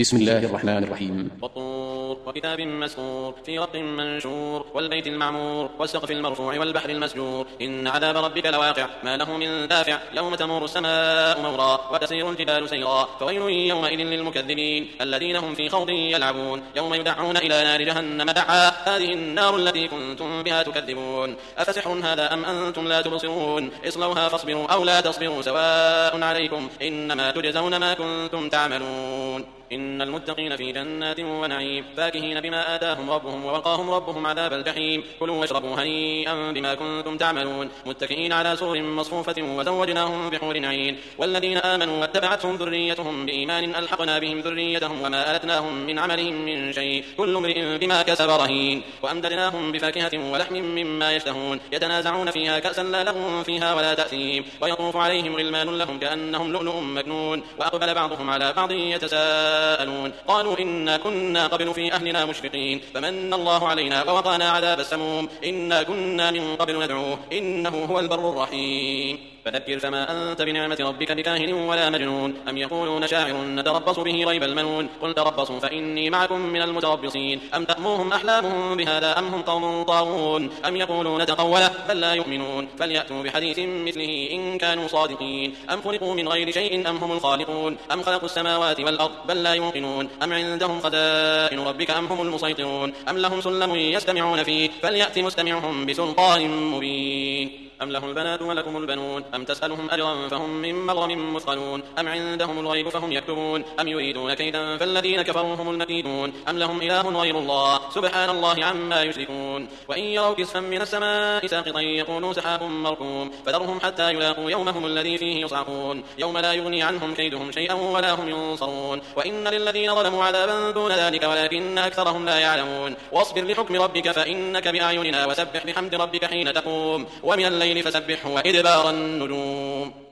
بسم الله الرحمن الرحيم. والطور وكتاب مسكور في رق منشور والبيت المعمور والسقف المرفوع والبحر المسجور إن عذاب ربك لواقع ما له من دافع يوم تمور السماء مورا وتسير الجبال سيرا فويل يومئذ للمكذبين الذين هم في خوض يلعبون يوم يدعون إلى نار جهنم دعا هذه النار التي كنتم بها تكذبون أفسحر هذا أم أنتم لا تبصرون اصلوها فاصبروا أو لا تصبروا سواء عليكم إنما تجزون ما كنتم تعملون إن المتقين في جنات ونعيم فاكهين بما آتاهم ربهم ووقاهم ربهم عذاب الجحيم كلوا واشربوا هنيئا بما كنتم تعملون متكئين على سرر مصفوفة وزوجناهم بحور عين والذين آمنوا واتبعتهم ذريتهم بإيمان ألحقنا بهم ذريتهم وما ألتناهم من عملهم من شيء كل امرئ بما كسب رهين وأمددناهم بفاكهة ولحم مما يشتهون يتنازعون فيها كأسا لا لغو فيها ولا تأثيم ويطوف عليهم غلمان لهم كأنهم لؤلؤ مكنون وأقبل بعضهم على بعض يتساءلون قالوا إنا كنا قبل في أهلنا مشفقين فمن الله علينا ووقانا عذاب السموم إنا كنا من قبل ندعوه إنه هو البر الرحيم فذكر فما أنت بنعمة ربك بكاهن ولا مجنون أم يقولون شاعر نتربص به ريب المنون قل تربصوا فإني معكم من المتربصين أم تأمرهم أحلامهم بهذا أم هم قوم طاغون أم يقولون تقوله بل لا يؤمنون فليأتوا بحديث مثله إن كانوا صادقين أم خلقوا من غير شيء أم هم الخالقون أم خلقوا السماوات والأرض بل لا يوقنون أم عندهم خزائن ربك أم هم المسيطرون أم لهم سلم يستمعون فيه فليأت مستمعهم بسلطان مبين أم له البنات ولكم البنون أم تسألهم أجرا فهم من مغرم مثقلون أم عندهم الغيب فهم يكتبون أم يريدون كيدا فالذين كفروا هم المكيدون أم لهم إله غير الله سبحان الله عما يشركون وإن يروا كسفا من السماء ساقطا يقولوا سحاب مركوم فذرهم حتى يلاقوا يومهم الذي فيه يصعقون يوم لا يغني عنهم كيدهم شيئا ولا هم ينصرون وإن للذين ظلموا عذابا دون ذلك ولكن أكثرهم لا يعلمون واصبر لحكم ربك فإنك بأعيننا وسبح بحمد ربك حين تقوم ومن الليل فسبحه وإدبار النجوم